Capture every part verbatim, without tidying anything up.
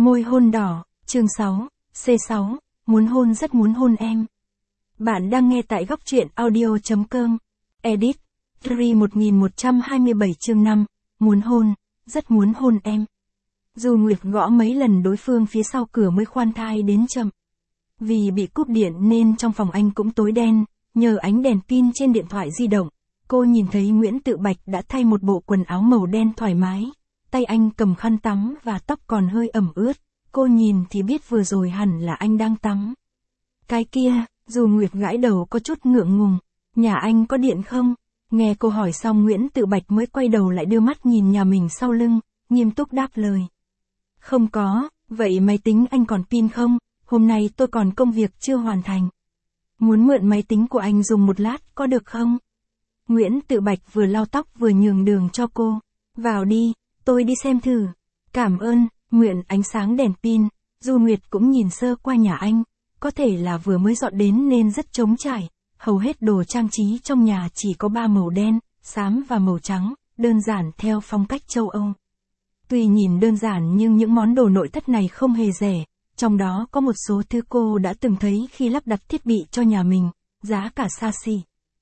Môi hôn đỏ, chương sáu, C sáu, muốn hôn rất muốn hôn em. Bạn đang nghe tại góc truyện audio.com. Edit, Free một nghìn một trăm hai mươi bảy chương năm, muốn hôn, rất muốn hôn em. Dù Nguyệt gõ mấy lần đối phương phía sau cửa mới khoan thai đến chậm. Vì bị cúp điện nên trong phòng anh cũng tối đen, nhờ ánh đèn pin trên điện thoại di động, cô nhìn thấy Nguyễn Tự Bạch đã thay một bộ quần áo màu đen thoải mái. Tay anh cầm khăn tắm và tóc còn hơi ẩm ướt, cô nhìn thì biết vừa rồi hẳn là anh đang tắm. Cái kia, dù Nguyệt gãi đầu có chút ngượng ngùng, nhà anh có điện không? Nghe cô hỏi xong Nguyễn Tự Bạch mới quay đầu lại đưa mắt nhìn nhà mình sau lưng, nghiêm túc đáp lời. Không có, vậy máy tính anh còn pin không? Hôm nay tôi còn công việc chưa hoàn thành. Muốn mượn máy tính của anh dùng một lát có được không? Nguyễn Tự Bạch vừa lau tóc vừa nhường đường cho cô. Vào đi, tôi đi xem thử. Cảm ơn, mượn ánh sáng đèn pin. Dù Nguyệt cũng nhìn sơ qua nhà anh, có thể là vừa mới dọn đến nên rất trống trải. Hầu hết đồ trang trí trong nhà chỉ có ba màu đen, xám và màu trắng, đơn giản theo phong cách châu Âu. Tuy nhìn đơn giản nhưng những món đồ nội thất này không hề rẻ, trong đó có một số thứ cô đã từng thấy khi lắp đặt thiết bị cho nhà mình, giá cả xa xỉ.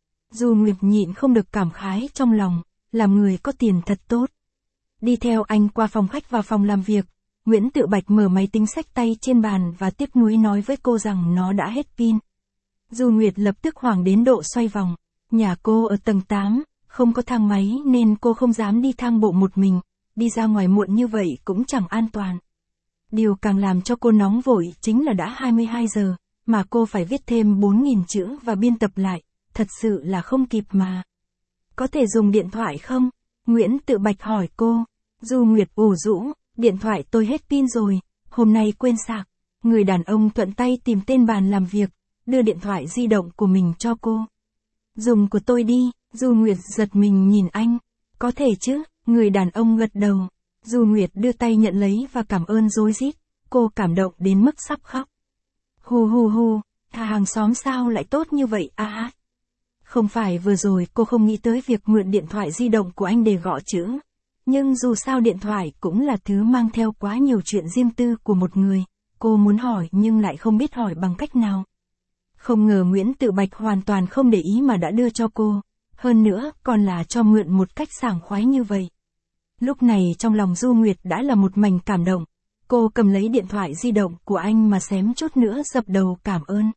Dù Nguyệt nhịn không được cảm khái trong lòng, làm người có tiền thật tốt. Đi theo anh qua phòng khách và phòng làm việc, Nguyễn Tự Bạch mở máy tính xách tay trên bàn và tiếc nuối nói với cô rằng nó đã hết pin. Dù Nguyệt lập tức hoảng đến độ xoay vòng, nhà cô ở tầng tám, không có thang máy nên cô không dám đi thang bộ một mình, đi ra ngoài muộn như vậy cũng chẳng an toàn. Điều càng làm cho cô nóng vội chính là đã hai mươi hai giờ, mà cô phải viết thêm bốn nghìn chữ và biên tập lại, thật sự là không kịp mà. Có thể dùng điện thoại không? Nguyễn Tự Bạch hỏi cô. Dù Nguyệt ủ rũ, điện thoại tôi hết pin rồi, hôm nay quên sạc. Người đàn ông thuận tay tìm tên bàn làm việc, đưa điện thoại di động của mình cho cô. Dùng của tôi đi, Dù Nguyệt giật mình nhìn anh. Có thể chứ, người đàn ông gật đầu. Dù Nguyệt đưa tay nhận lấy và cảm ơn rối rít, cô cảm động đến mức sắp khóc. Hù hù hù, hàng xóm sao lại tốt như vậy à? Không phải vừa rồi cô không nghĩ tới việc mượn điện thoại di động của anh để gõ chữ. Nhưng dù sao điện thoại cũng là thứ mang theo quá nhiều chuyện riêng tư của một người, cô muốn hỏi nhưng lại không biết hỏi bằng cách nào. Không ngờ Nguyễn Tự Bạch hoàn toàn không để ý mà đã đưa cho cô, hơn nữa còn là cho mượn một cách sảng khoái như vậy. Lúc này trong lòng Du Nguyệt đã là một mảnh cảm động, cô cầm lấy điện thoại di động của anh mà xém chút nữa dập đầu cảm ơn.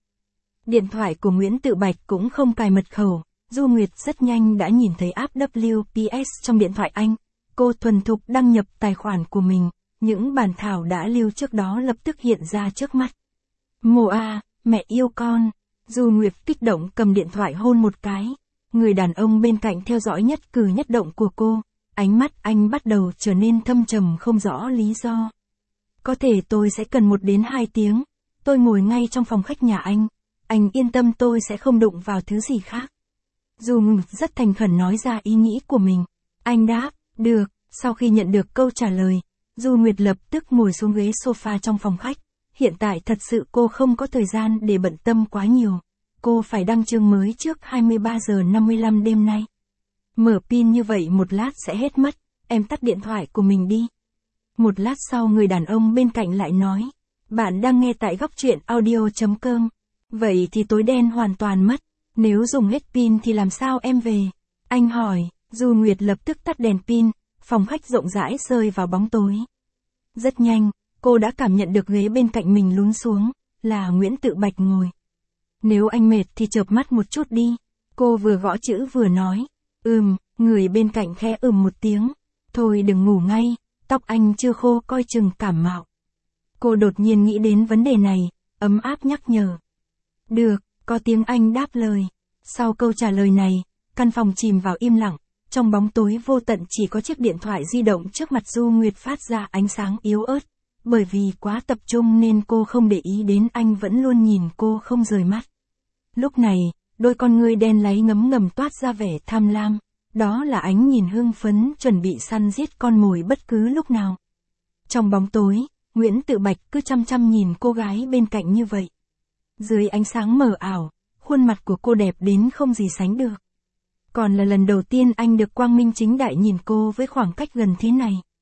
Điện thoại của Nguyễn Tự Bạch cũng không cài mật khẩu, Du Nguyệt rất nhanh đã nhìn thấy app W P S trong điện thoại anh. Cô thuần thục đăng nhập tài khoản của mình, những bản thảo đã lưu trước đó lập tức hiện ra trước mắt. Mồ à, mẹ yêu con. Du Nguyệt kích động cầm điện thoại hôn một cái. Người đàn ông bên cạnh theo dõi nhất cử nhất động của cô, ánh mắt anh bắt đầu trở nên thâm trầm không rõ lý do. Có thể tôi sẽ cần một đến hai tiếng, tôi ngồi ngay trong phòng khách nhà anh, anh yên tâm tôi sẽ không đụng vào thứ gì khác. Du Nguyệt rất thành khẩn nói ra ý nghĩ của mình. Anh đáp, được. Sau khi nhận được câu trả lời, Du Nguyệt lập tức ngồi xuống ghế sofa trong phòng khách. Hiện tại thật sự cô không có thời gian để bận tâm quá nhiều. Cô phải đăng chương mới trước hai mươi ba giờ năm mươi lăm đêm nay. Mở pin như vậy một lát sẽ hết mất, em tắt điện thoại của mình đi. Một lát sau người đàn ông bên cạnh lại nói, bạn đang nghe tại góc truyện audio.com. Vậy thì tối đen hoàn toàn mất, nếu dùng hết pin thì làm sao em về? Anh hỏi. Du Nguyệt lập tức tắt đèn pin, phòng khách rộng rãi rơi vào bóng tối. Rất nhanh, cô đã cảm nhận được ghế bên cạnh mình lún xuống, là Nguyễn Tự Bạch ngồi. Nếu anh mệt thì chợp mắt một chút đi. Cô vừa gõ chữ vừa nói. Ừm, người bên cạnh khẽ ừm một tiếng. Thôi đừng ngủ ngay, tóc anh chưa khô coi chừng cảm mạo. Cô đột nhiên nghĩ đến vấn đề này, ấm áp nhắc nhở. Được, có tiếng anh đáp lời. Sau câu trả lời này, căn phòng chìm vào im lặng. Trong bóng tối vô tận chỉ có chiếc điện thoại di động trước mặt Du Nguyệt phát ra ánh sáng yếu ớt. Bởi vì quá tập trung nên cô không để ý đến anh vẫn luôn nhìn cô không rời mắt. Lúc này, đôi con ngươi đen láy ngấm ngầm toát ra vẻ tham lam. Đó là ánh nhìn hưng phấn chuẩn bị săn giết con mồi bất cứ lúc nào. Trong bóng tối, Nguyễn Tự Bạch cứ chăm chăm nhìn cô gái bên cạnh như vậy. Dưới ánh sáng mờ ảo, khuôn mặt của cô đẹp đến không gì sánh được. Còn là lần đầu tiên anh được quang minh chính đại nhìn cô với khoảng cách gần thế này.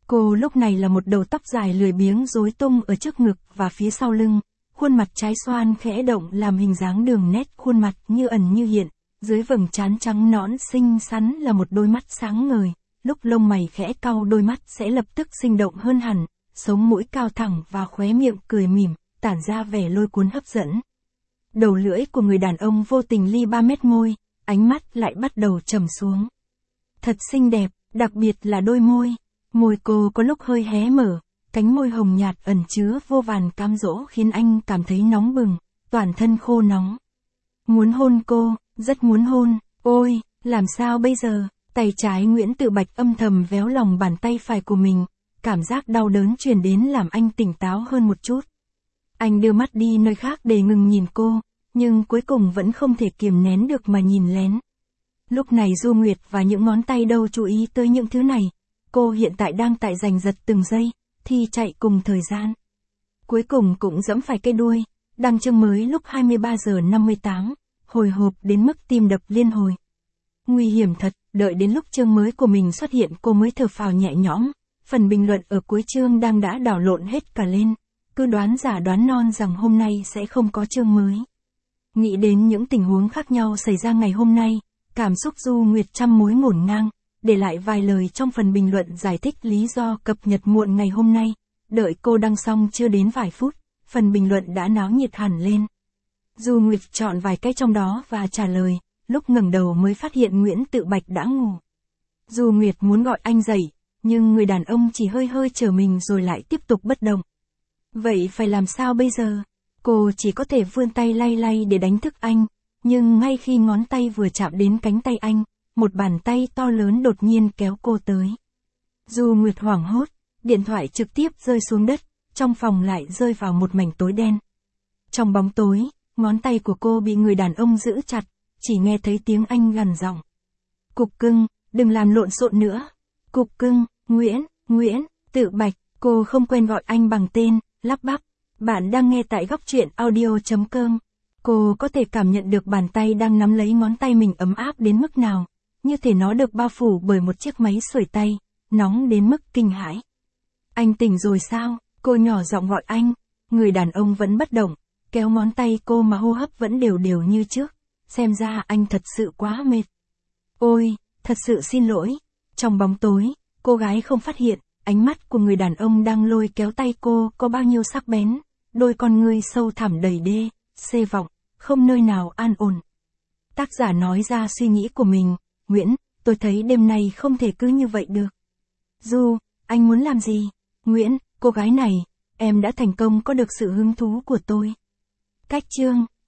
Cô lúc này là một đầu tóc dài lười biếng rối tung ở trước ngực và phía sau lưng, khuôn mặt trái xoan khẽ động làm hình dáng đường nét khuôn mặt như ẩn như hiện, dưới vầng trán trắng nõn xinh xắn là một đôi mắt sáng ngời, lúc lông mày khẽ cau đôi mắt sẽ lập tức sinh động hơn hẳn, sống mũi cao thẳng và khóe miệng cười mỉm, tản ra vẻ lôi cuốn hấp dẫn. Đầu lưỡi của người đàn ông vô tình ly ba mét môi, ánh mắt lại bắt đầu trầm xuống. Thật xinh đẹp, đặc biệt là đôi môi. Môi cô có lúc hơi hé mở, cánh môi hồng nhạt ẩn chứa vô vàn cám dỗ khiến anh cảm thấy nóng bừng, toàn thân khô nóng. Muốn hôn cô, rất muốn hôn, ôi, làm sao bây giờ? Tay trái Nguyễn Tự Bạch âm thầm véo lòng bàn tay phải của mình, cảm giác đau đớn truyền đến làm anh tỉnh táo hơn một chút. Anh đưa mắt đi nơi khác để ngừng nhìn cô, nhưng cuối cùng vẫn không thể kiềm nén được mà nhìn lén. Lúc này Du Nguyệt và những ngón tay đâu chú ý tới những thứ này, cô hiện tại đang tại giành giật từng giây, thì chạy cùng thời gian. Cuối cùng cũng giẫm phải cây đuôi, đăng chương mới lúc hai mươi ba giờ năm mươi tám, hồi hộp đến mức tim đập liên hồi. Nguy hiểm thật, đợi đến lúc chương mới của mình xuất hiện cô mới thở phào nhẹ nhõm, phần bình luận ở cuối chương đang đã đảo lộn hết cả lên, cứ đoán giả đoán non rằng hôm nay sẽ không có chương mới. Nghĩ đến những tình huống khác nhau xảy ra ngày hôm nay, cảm xúc Du Nguyệt trăm mối ngổn ngang, để lại vài lời trong phần bình luận giải thích lý do cập nhật muộn ngày hôm nay, đợi cô đăng xong chưa đến vài phút, phần bình luận đã náo nhiệt hẳn lên. Du Nguyệt chọn vài cái trong đó và trả lời, lúc ngẩng đầu mới phát hiện Nguyễn Tự Bạch đã ngủ. Du Nguyệt muốn gọi anh dậy, nhưng người đàn ông chỉ hơi hơi trở mình rồi lại tiếp tục bất động. Vậy phải làm sao bây giờ? Cô chỉ có thể vươn tay lay lay để đánh thức anh, nhưng ngay khi ngón tay vừa chạm đến cánh tay anh, một bàn tay to lớn đột nhiên kéo cô tới. Du Nguyệt hoảng hốt, điện thoại trực tiếp rơi xuống đất, trong phòng lại rơi vào một mảnh tối đen. Trong bóng tối, ngón tay của cô bị người đàn ông giữ chặt, chỉ nghe thấy tiếng anh gằn giọng. Cục cưng, đừng làm lộn xộn nữa. Cục cưng, Nguyễn, Nguyễn, Tự Bạch, cô không quen gọi anh bằng tên, lắp bắp. Bạn đang nghe tại góc truyện audio.com. Cô có thể cảm nhận được bàn tay đang nắm lấy ngón tay mình ấm áp đến mức nào, như thể nó được bao phủ bởi một chiếc máy sưởi tay, nóng đến mức kinh hãi. Anh tỉnh rồi sao? Cô nhỏ giọng gọi anh. Người đàn ông vẫn bất động, kéo ngón tay cô mà hô hấp vẫn đều đều như trước. Xem ra anh thật sự quá mệt. Ôi, thật sự xin lỗi. Trong bóng tối, cô gái không phát hiện, ánh mắt của người đàn ông đang lôi kéo tay cô có bao nhiêu sắc bén, đôi con ngươi sâu thẳm đầy đê, xê vọng, không nơi nào an ổn. Tác giả nói ra suy nghĩ của mình, Nguyễn, tôi thấy đêm nay không thể cứ như vậy được. Du, anh muốn làm gì? Nguyễn, cô gái này, em đã thành công có được sự hứng thú của tôi. Cách chương